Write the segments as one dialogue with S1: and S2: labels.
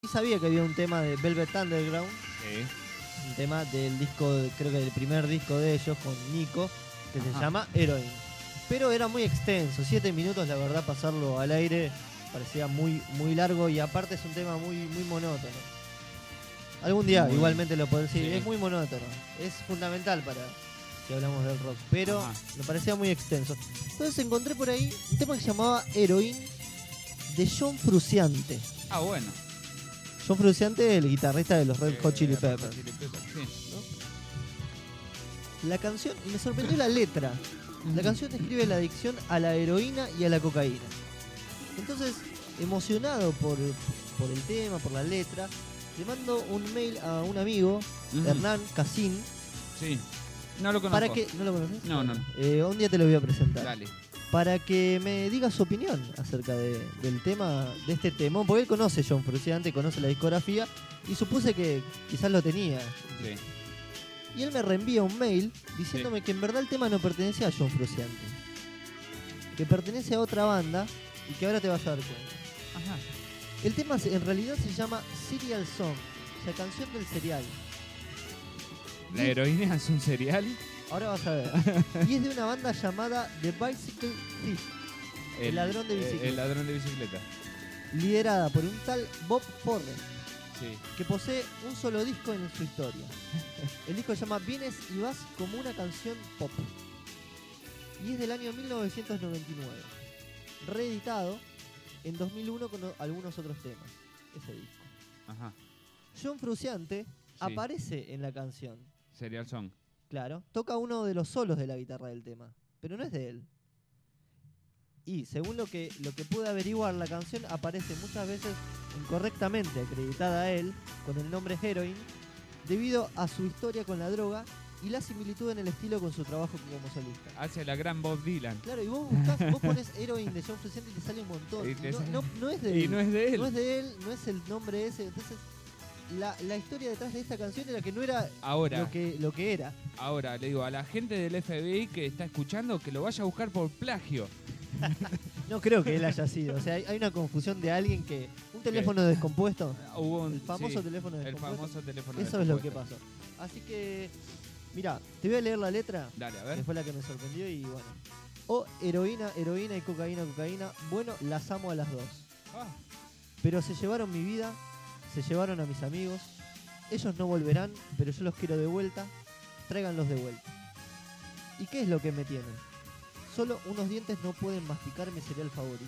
S1: Y sabía que había un tema de Velvet Underground,
S2: Sí.
S1: un tema del disco, creo que del primer disco de ellos con Nico, que se llama Heroin. Pero era muy extenso, 7 minutos, la verdad, pasarlo al aire parecía muy, muy largo y aparte es un tema muy, muy monótono. Algún día igualmente lo puedo decir, es muy monótono, es fundamental para si hablamos del rock, pero me parecía muy extenso. Entonces encontré por ahí un tema que se llamaba Heroin de John Frusciante.
S2: Ah, bueno.
S1: John Frusciante, el guitarrista de los Red Hot Chili Peppers. La canción, y me sorprendió la letra. La canción describe la adicción a la heroína y a la cocaína. Entonces, emocionado por el tema, por la letra, le mando un mail a un amigo, Hernán Casín.
S2: Sí. No lo conozco.
S1: Para que, ¿no lo conoces?
S2: No.
S1: Un día te lo voy a presentar.
S2: Dale.
S1: Para que me diga su opinión acerca del tema, de este temón, porque él conoce John Frusciante, conoce la discografía y supuse que quizás lo tenía.
S2: Sí.
S1: Y él me reenvía un mail diciéndome que en verdad el tema no pertenece a John Frusciante, que pertenece a otra banda y que ahora te vas a dar cuenta.
S2: Ajá.
S1: El tema en realidad se llama Serial Song, o sea, canción del cereal.
S2: ¿La heroína es un cereal?
S1: Ahora vas a ver. Y es de una banda llamada The Bicycle Thief, el ladrón de bicicleta.
S2: El ladrón de bicicleta.
S1: Liderada por un tal Bob Forrest,
S2: Sí.
S1: que posee un solo disco en su historia. El disco se llama Vienes y vas como una canción pop. Y es del año 1999. Reeditado en 2001 con algunos otros temas. Ese disco.
S2: Ajá.
S1: John Frusciante aparece en la canción.
S2: Serial Song.
S1: Claro. Toca uno de los solos de la guitarra del tema. Pero no es de él. Y según lo que pude averiguar, la canción aparece muchas veces incorrectamente acreditada a él con el nombre Heroin debido a su historia con la droga y la similitud en el estilo con su trabajo como solista.
S2: Hace la gran Bob Dylan.
S1: Claro, y vos buscás, vos pones Heroin de John Frusciante y te sale un montón. No es de él.
S2: Y no es de él.
S1: No es de él, no es el nombre ese. Entonces, la historia detrás de esta canción era que no era lo que era.
S2: Ahora, le digo a la gente del FBI que está escuchando que lo vaya a buscar por plagio.
S1: No creo que él haya sido. O sea, hay una confusión de alguien que... Un teléfono descompuesto.
S2: El
S1: famoso teléfono descompuesto.
S2: El famoso teléfono
S1: Eso
S2: descompuesto.
S1: es lo que pasó. Así que... Mira, te voy a leer la letra.
S2: Dale, a ver.
S1: Que fue la que me sorprendió y bueno. Oh, heroína, heroína y cocaína, cocaína. Bueno, las amo a las dos. Pero se llevaron mi vida, se llevaron a mis amigos. Ellos no volverán, pero yo los quiero de vuelta. Tráiganlos de vuelta. ¿Y qué es lo que me tienen? Solo unos dientes no pueden masticar mi cereal favorito.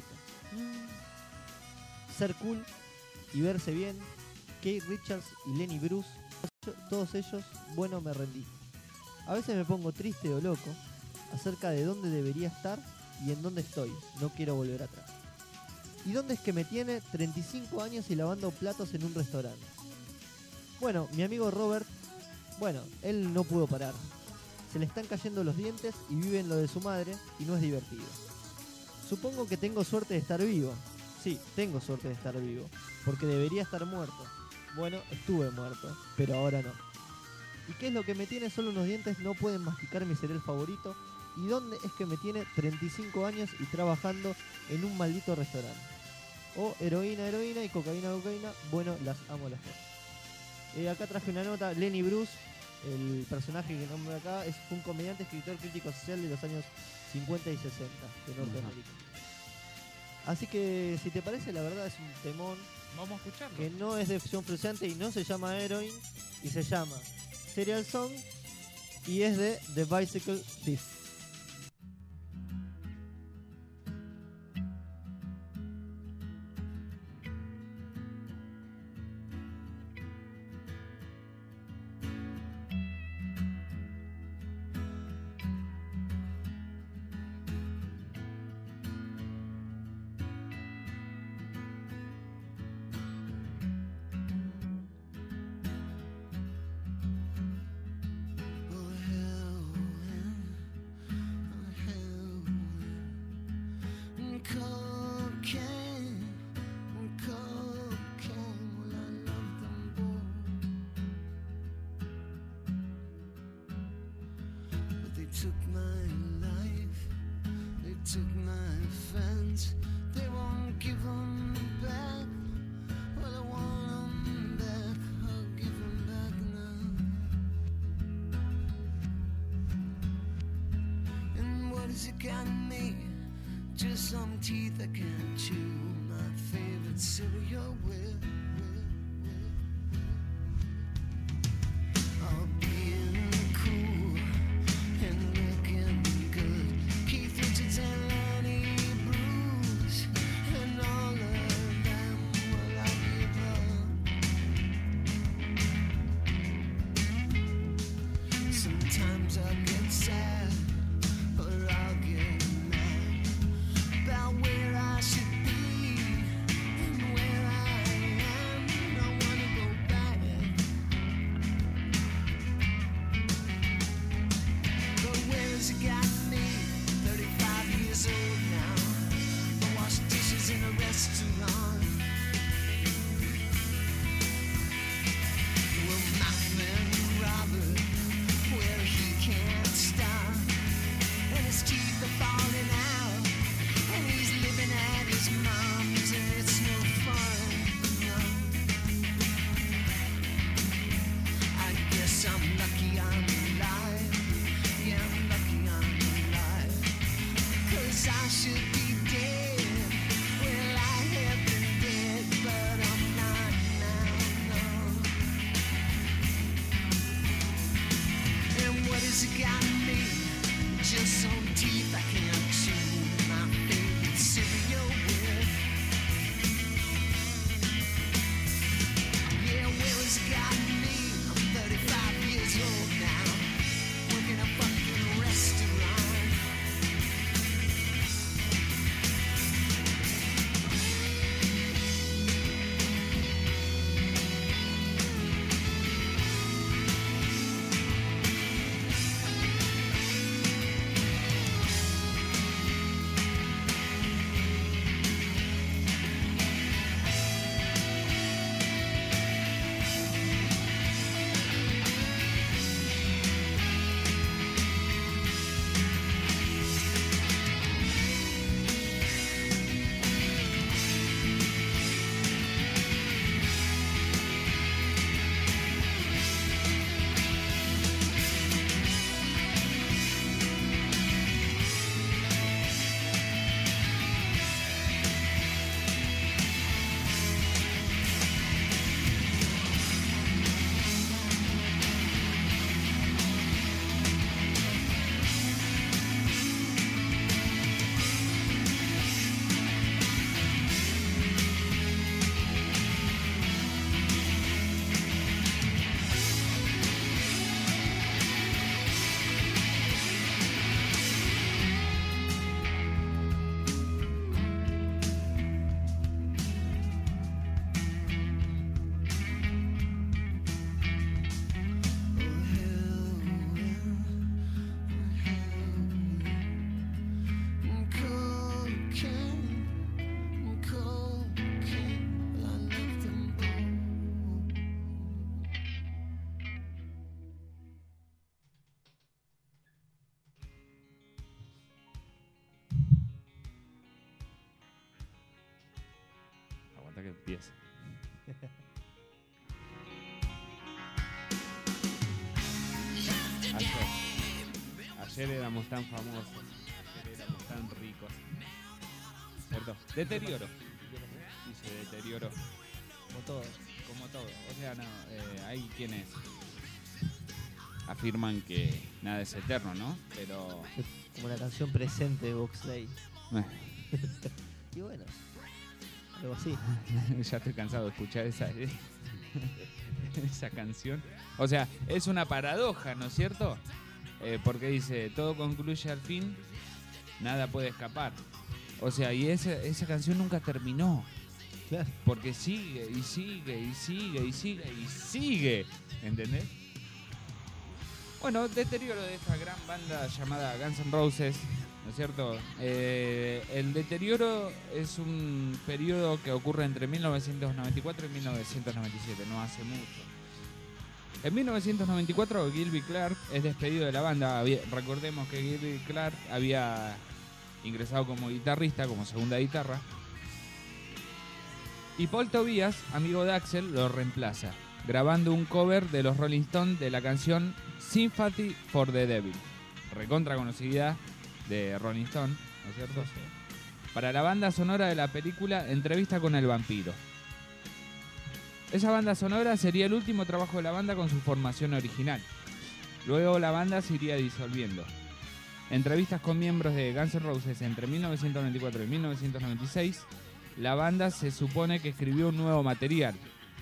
S1: Ser cool y verse bien. Keith Richards y Lenny Bruce, todos ellos, bueno, me rendí. A veces me pongo triste o loco acerca de dónde debería estar y en dónde estoy. No quiero volver atrás. ¿Y dónde es que me tiene? 35 años y lavando platos en un restaurante. Bueno, mi amigo Robert, él no pudo parar. Se le están cayendo los dientes y vive en lo de su madre y no es divertido. Supongo que tengo suerte de estar vivo. Sí, tengo suerte de estar vivo, porque debería estar muerto. Bueno, estuve muerto, pero ahora no. ¿Y qué es lo que me tiene? Solo unos dientes no pueden masticar mi cereal favorito. ¿Y dónde es que me tiene? 35 años y trabajando en un maldito restaurante. Oh, heroína, heroína y cocaína, cocaína. Bueno, las amo las dos. Acá traje una nota. Lenny Bruce, el personaje que nombro acá, fue un comediante, escritor, crítico social de los años 50 y 60 de Norteamérica. Así que, si te parece, la verdad es un temón.
S2: Vamos a escucharlo.
S1: Que no es de John Frusciante y no se llama Heroin, y se llama Serial Song, y es de The Bicycle Thief.
S3: Took my life, they took my friends, they won't give them back. Well, I want 'em has it got me? Just some teeth I can't chew. My favorite cereal with all being cool and looking good. Keith Richards and Lenny Bruce and all of them will I give up. Sometimes I get sad, or I'll get mad about where I should be and where I am. I wanna go back, but where has it got me? 35 years old now. I wash dishes in a restaurant. Well, my friend Robert, well, he can't stop, and his teeth are falling out, and he's living at his mom's, and it's no fun. No. I guess I'm lucky I'm alive. Yeah, I'm lucky I'm alive. 'Cause I should be dead. Well, I have been dead, but I'm not now, no. And what has it got me? Just some teeth I can't chew. My favorite cereal with. Yeah, where has it got me? I'm 35 years old now, working a fucking restaurant.
S2: Aguanta que empiece. Ayer éramos tan famosos, ayer éramos tan ricos. ¿Cierto? Deterioro. Y se deterioró.
S1: Como todo.
S2: Como todo. O sea, no, hay quienes afirman que nada es eterno, ¿no? Pero...
S1: Como la canción presente de Boxley. Y bueno, algo así.
S2: Ya estoy cansado de escuchar esa canción. O sea, es una paradoja, ¿no es cierto? Porque dice, todo concluye al fin, nada puede escapar. O sea, y esa canción nunca terminó.
S1: Claro.
S2: Porque sigue, y sigue, y sigue, y sigue, y sigue. ¿Entendés? Bueno, deterioro de esta gran banda llamada Guns N' Roses, ¿no es cierto? El deterioro es un periodo que ocurre entre 1994 y 1997, no hace mucho. En 1994 Gilby Clarke es despedido de la banda. Recordemos que Gilby Clarke había ingresado como guitarrista, como segunda guitarra. Y Paul Tobias, amigo de Axl, lo reemplaza, grabando un cover de los Rolling Stones de la canción Sympathy for the Devil, recontra conocida de Rolling Stone, ¿no es cierto? Para la banda sonora de la película Entrevista con el vampiro. Esa banda sonora sería el último trabajo de la banda con su formación original. Luego la banda se iría disolviendo. Entrevistas con miembros de Guns N' Roses entre 1994 y 1996, la banda se supone que escribió un nuevo material,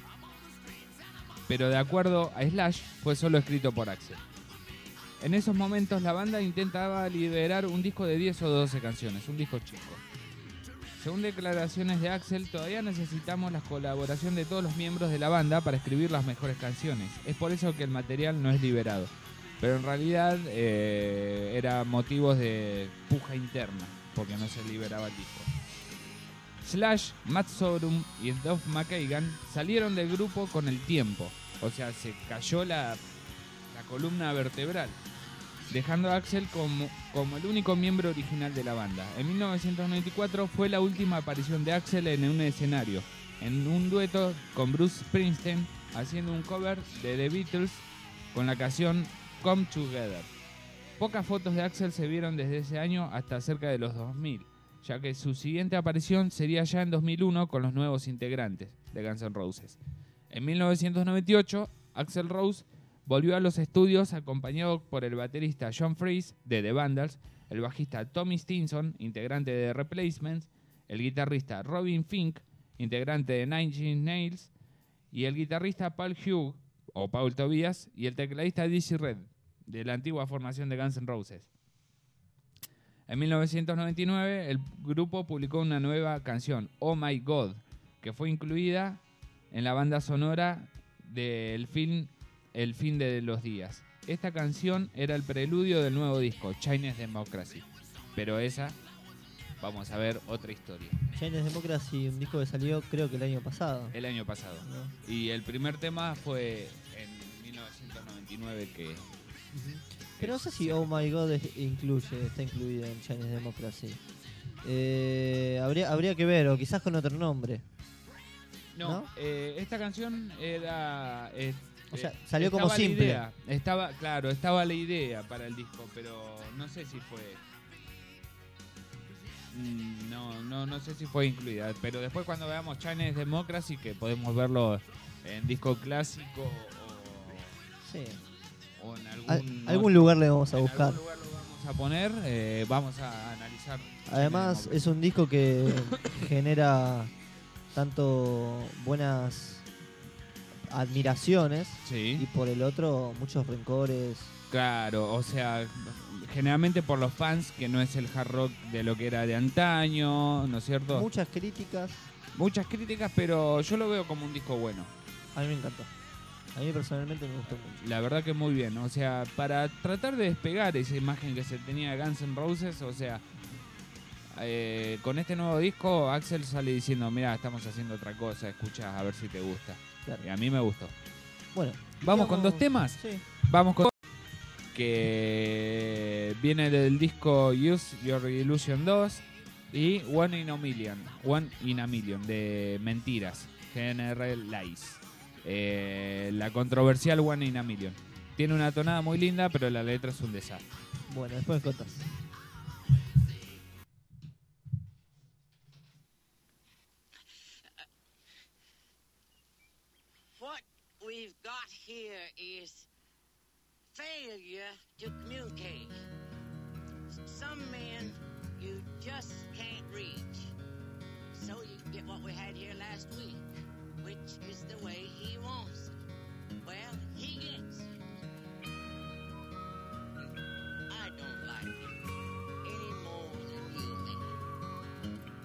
S2: pero de acuerdo a Slash fue solo escrito por Axl. En esos momentos la banda intentaba liberar un disco de 10 o 12 canciones, un disco chico. Según declaraciones de Axl, todavía necesitamos la colaboración de todos los miembros de la banda para escribir las mejores canciones. Es por eso que el material no es liberado. Pero en realidad era motivos de puja interna, porque no se liberaba el disco. Slash, Matt Sorum y Duff McKagan salieron del grupo con el tiempo. O sea, se cayó la columna vertebral, dejando a Axl como el único miembro original de la banda. En 1994 fue la última aparición de Axl en un escenario, en un dueto con Bruce Springsteen, haciendo un cover de The Beatles con la canción Come Together. Pocas fotos de Axl se vieron desde ese año hasta cerca de los 2000, ya que su siguiente aparición sería ya en 2001 con los nuevos integrantes de Guns N' Roses. En 1998, Axl Rose volvió a los estudios acompañado por el baterista John Freese de The Vandals, el bajista Tommy Stinson, integrante de The Replacements, el guitarrista Robin Fink, integrante de Nine Inch Nails, y el guitarrista Paul Hughes, o Paul Tobias, y el tecladista Dizzy Red, de la antigua formación de Guns N' Roses. En 1999, el grupo publicó una nueva canción, Oh My God, que fue incluida en la banda sonora del film El fin de los días. Esta canción era el preludio del nuevo disco, Chinese Democracy. Pero esa, vamos a ver otra historia.
S1: Chinese Democracy, un disco que salió creo que el año pasado.
S2: El año pasado.
S1: ¿No?
S2: Y el primer tema fue en 1999 que...
S1: Pero no sé si Oh My God está incluido en Chinese Democracy. Habría que ver, o quizás con otro nombre.
S2: No, esta canción era...
S1: O sea, salió como
S2: estaba la
S1: simple.
S2: idea, estaba la idea para el disco, pero no sé si fue... No sé si fue incluida. Pero después cuando veamos Chinese Democracy, que podemos verlo en disco clásico
S1: Sí.
S2: o en
S1: Algún lugar le vamos a
S2: en
S1: buscar.
S2: algún lugar lo vamos a poner, vamos a analizar.
S1: Además
S2: Chinese
S1: es un disco que genera tanto buenas admiraciones
S2: Sí,
S1: y por el otro muchos rencores.
S2: claro, o sea, generalmente por los fans, que no es el hard rock de lo que era de antaño, ¿no es cierto?
S1: Muchas críticas.
S2: Muchas críticas, pero yo lo veo como un disco bueno.
S1: A mí me encantó. A mí personalmente me gustó mucho.
S2: La verdad que muy bien, o sea, para tratar de despegar esa imagen que se tenía de Guns N' Roses, o sea, con este nuevo disco Axl sale diciendo, mira, estamos haciendo otra cosa, escucha a ver si te gusta.
S1: Claro.
S2: Y a mí me gustó.
S1: Bueno,
S2: ¿Vamos con dos temas?
S1: Sí.
S2: Vamos con que viene del disco Use Your Illusion 2 y One in a Million de Mentiras, General Lies. La controversial One in a Million. Tiene una tonada muy linda, pero la letra es un desastre.
S1: Bueno, después me contás.
S4: What we've got here is failure to communicate. Some men you just can't reach. So you get what we had here last week, which is the way he wants it. Well, he gets it. I don't like it any more than you may.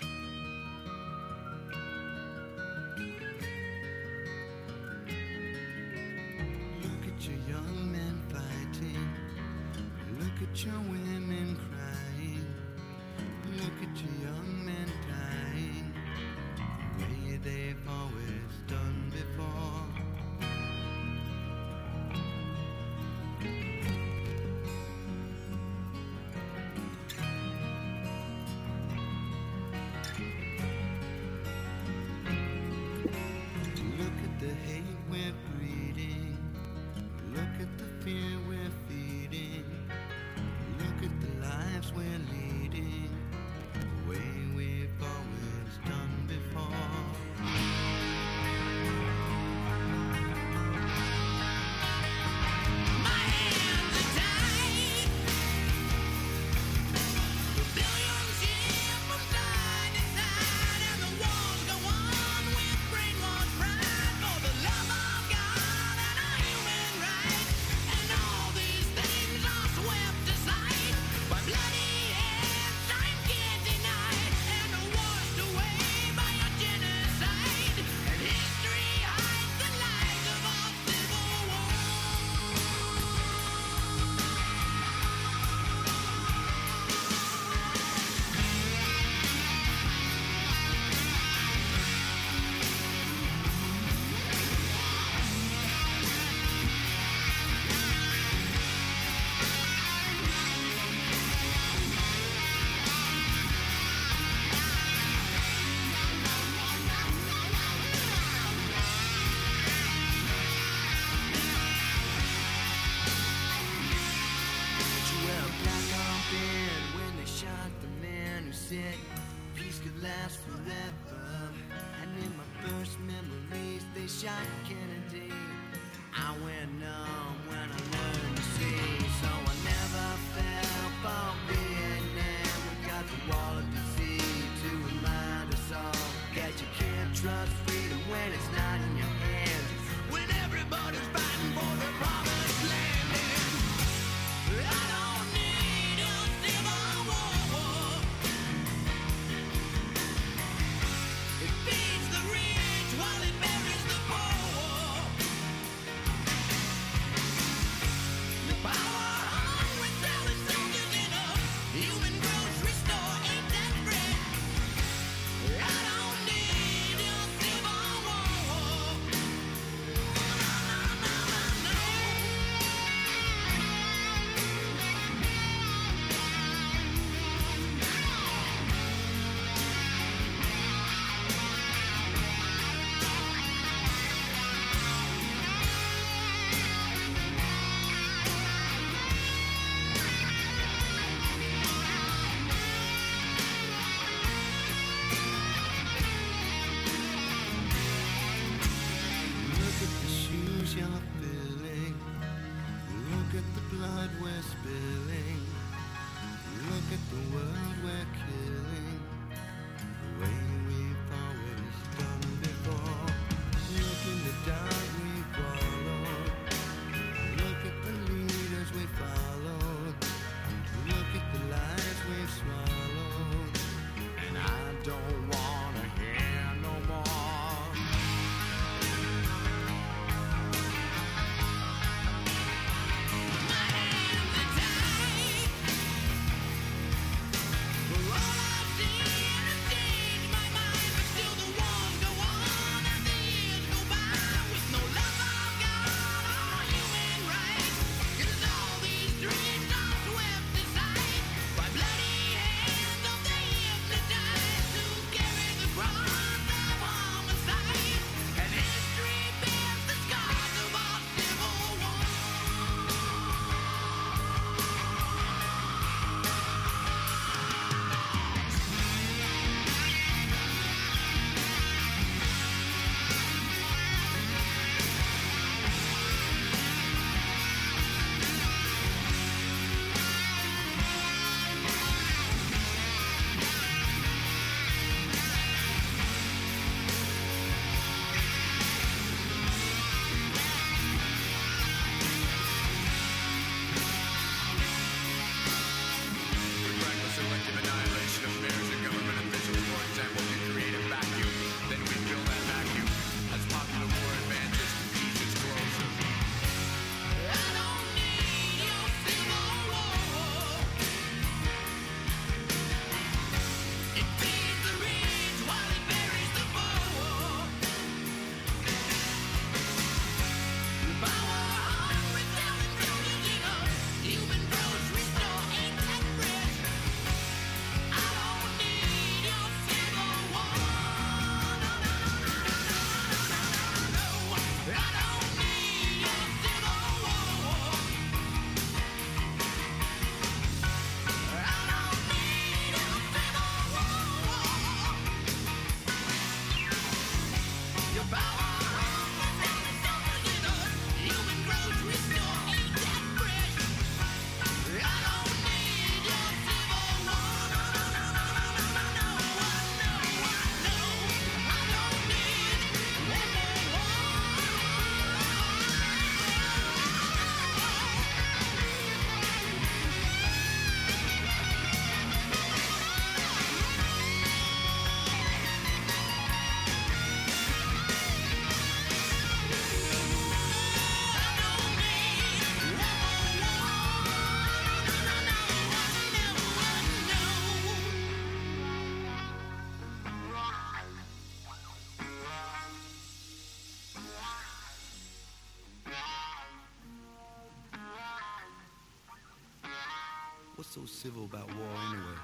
S3: Look at your young men fighting. Look at your women crying. Look at your young men dying. The way they've always done before. Look at the hate we're breeding. Look at the fear we're feeding. Look at the lies Kennedy. I went numb when I learned to see, so I never fell for Vietnam. We got the wall of deceit to remind us all that you can't trust freedom when it's not in your hands. When everybody's fighting for the promised land, and I don't need a civil war. It feeds the rich while it buries the poor. The power hungry selling soldiers in a human grocery store ain't that bread. I don't need a civil war. Look at the shoes you're filling. Look at the blood we're spilling. Look at the world we're killing. The way we've always done before. Look in the dark we followed. Look at the leaders we followed. Look at the lies we've swallowed. And I don't wanna hear no more. My hands are tied. For all I've seen has changed my mind, but still the wars go on as the years go by, with no love of God or human rights. 'Cause all these dreams are swept aside by bloody hands of the hypnotized who carry the cross of homicide. And history bears the scars of our civil war.
S5: With reckless selective annihilation of mayors and government officials, for example, we create a vacuum, then we fill that vacuum. As popular war advances, peace is closer.
S3: I don't need your civil war. It feeds the rich while it buries the poor. The power hungry selling soldiers in a human grocery store ain't that fresh. I don't need your civil war. No, no, no, no, no, no, no, no, no, no. I don't need your civil war. I don't need your civil war. Your power hungry selling soldiers in a human grocery store ain't that fresh. I don't need your civil war. No, no, no, no, no, no, no, no. I don't need one more war.
S5: What's so civil about war anyway?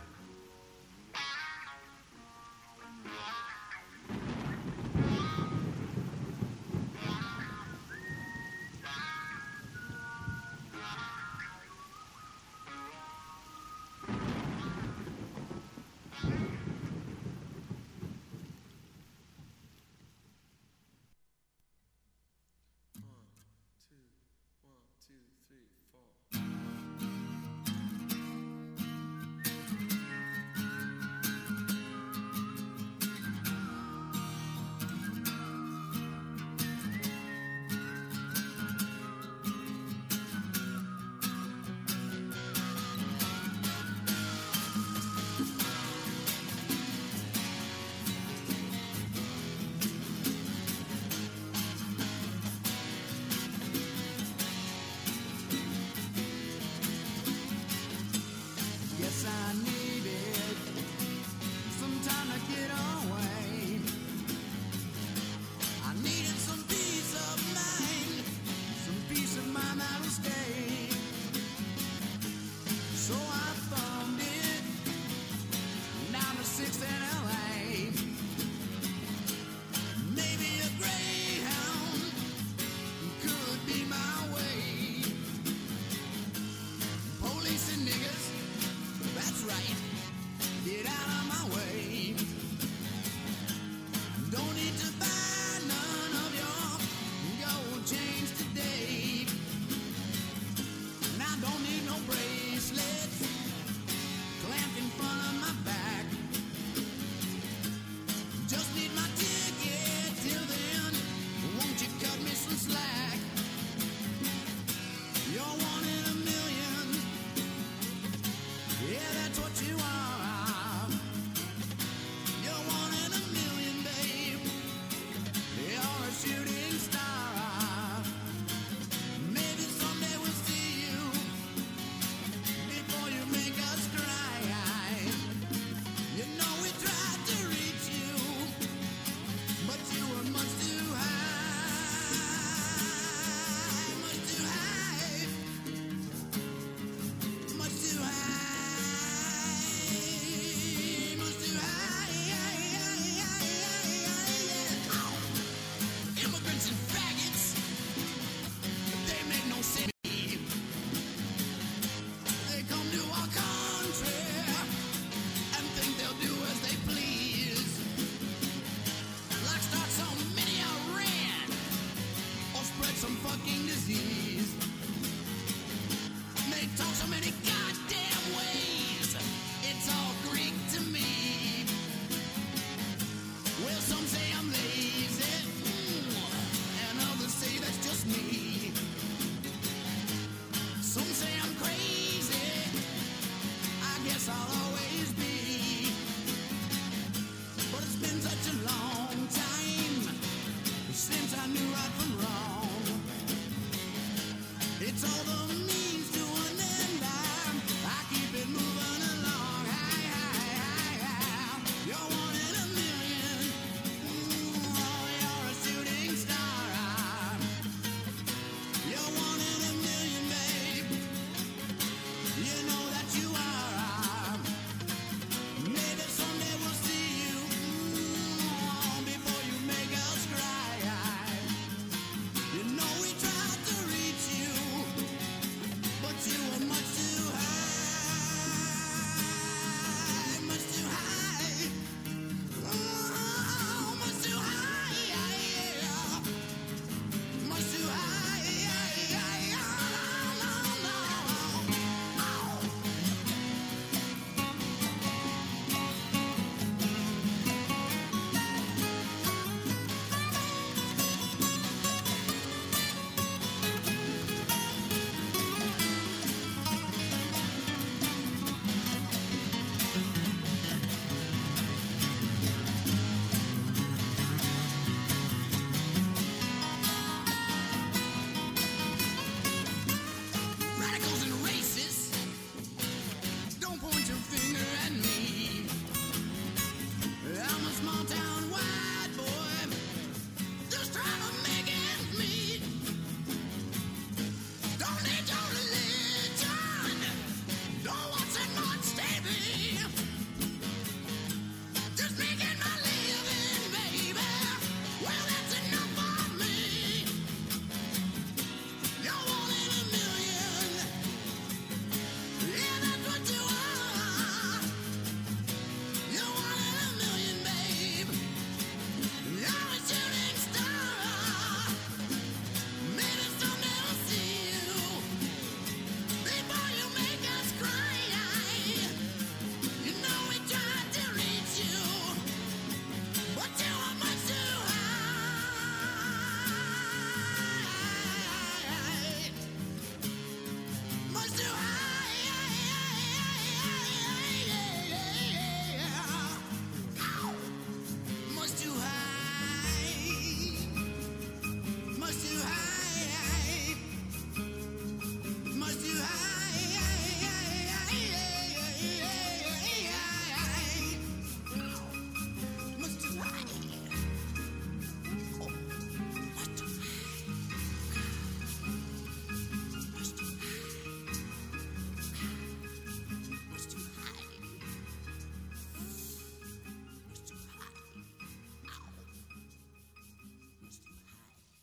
S3: some fucking disease. They talk so many goddamn ways. It's all Greek to me. Well, some say I'm lazy, and others say that's just me. Some say I'm crazy. I guess I'll always be. But it's been such a long time since I knew right from wrong. It's all the means to an end. I keep it moving along. You're one in a million. Oh, you're a shooting star. You're one in a million, babe. You know that you are. Maybe someday we'll see you before you make us cry. You know we tried to reach you, but you were much too high, much too high. Oh, much too high, much too high. Radicals and racists, don't point your finger at me. I'm a small town white boy, just trying to make ends meet. Don't need your religion, don't want so much, baby. Just making my living, baby. Well, that's enough for me. You're one in a million. Yeah, that's what you are. You're one in a million, babe. You're a shooting star. Maybe someday we'll see you before you make us cry. You know we tried to reach you, but you are much too high. Much too high. Much too high. Much too high. Much too high. Much too high. Oh, much too much too high. Much too high. Ow. Much too high.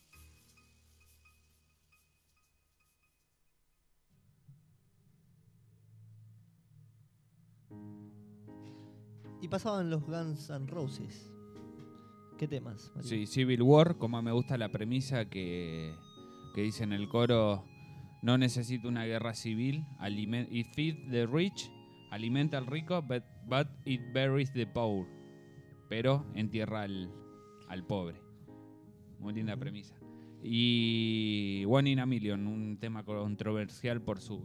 S1: Y pasaban los Guns N' Roses. ¿Qué temas, Mario?
S2: Sí, Civil War, como me gusta la premisa que dice en el coro, no necesito una guerra civil, it feeds the rich, alimenta al rico, but it buries the poor, pero entierra al pobre. Muy linda premisa. Y One in a Million, un tema controversial por sus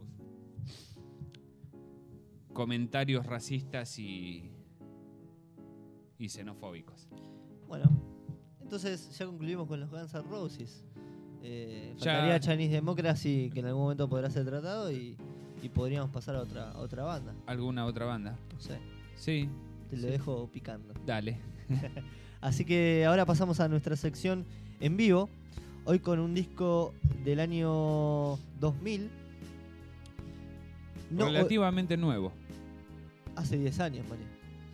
S2: comentarios racistas y xenofóbicos.
S1: Bueno, entonces ya concluimos con los Guns N' Roses. Faltaría Chinese Democracy, que en algún momento podrá ser tratado, y podríamos pasar a otra banda.
S2: ¿Alguna otra banda?
S1: No sé,
S2: Sí.
S1: te lo dejo picando.
S2: Dale.
S1: Así que ahora pasamos a nuestra sección en vivo. Hoy con un disco del año 2000. No,
S2: Relativamente nuevo.
S1: hace 10 años, Mario.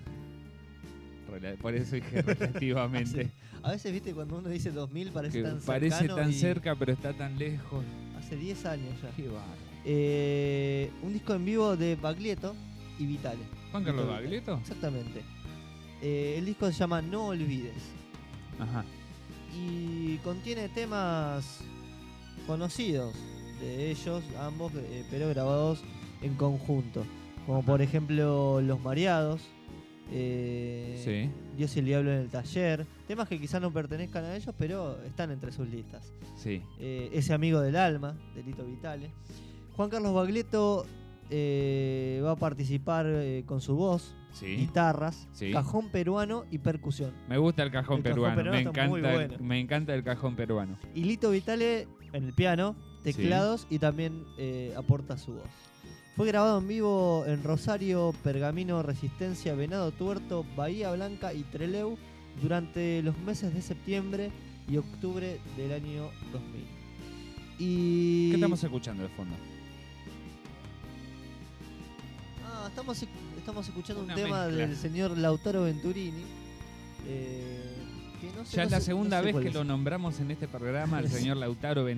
S2: Por eso dije relativamente.
S1: A veces, viste, cuando uno dice 2000 parece
S2: Que
S1: tan
S2: parece
S1: cercano
S2: tan
S1: y
S2: cerca, pero está tan lejos.
S1: hace 10 años ya.
S2: Qué bárbaro.
S1: Un disco en vivo de Baglietto y Vitale.
S2: ¿Juan Carlos
S1: Vitale.
S2: Baglietto?
S1: Exactamente. El disco se llama No Olvides.
S2: Ajá.
S1: Y contiene temas conocidos de ellos, ambos, pero grabados en conjunto. Como por ejemplo Los Mareados,
S2: Sí.
S1: Dios y el Diablo en el Taller. Temas que quizás no pertenezcan a ellos, pero están entre sus listas.
S2: Sí.
S1: Ese Amigo del Alma, de Lito Vitale. Juan Carlos Baglietto va a participar con su voz,
S2: Sí.
S1: guitarras,
S2: Sí.
S1: cajón peruano y percusión.
S2: Me gusta el cajón
S1: El cajón
S2: peruano.
S1: peruano está muy bueno.
S2: Me encanta el cajón peruano.
S1: Y Lito Vitale en el piano, teclados y también aporta su voz. Fue grabado en vivo en Rosario, Pergamino, Resistencia, Venado Tuerto, Bahía Blanca y Trelew durante los meses de septiembre y octubre del año 2000. Y
S2: ¿Qué estamos escuchando de fondo?
S1: Estamos escuchando
S2: Una
S1: un tema
S2: mezcla.
S1: del señor Lautaro Venturini. Que no sé,
S2: Ya
S1: no
S2: es la
S1: sé-
S2: segunda
S1: no sé
S2: vez
S1: cuál
S2: que
S1: es.
S2: lo nombramos en este programa, el señor Lautaro Venturini.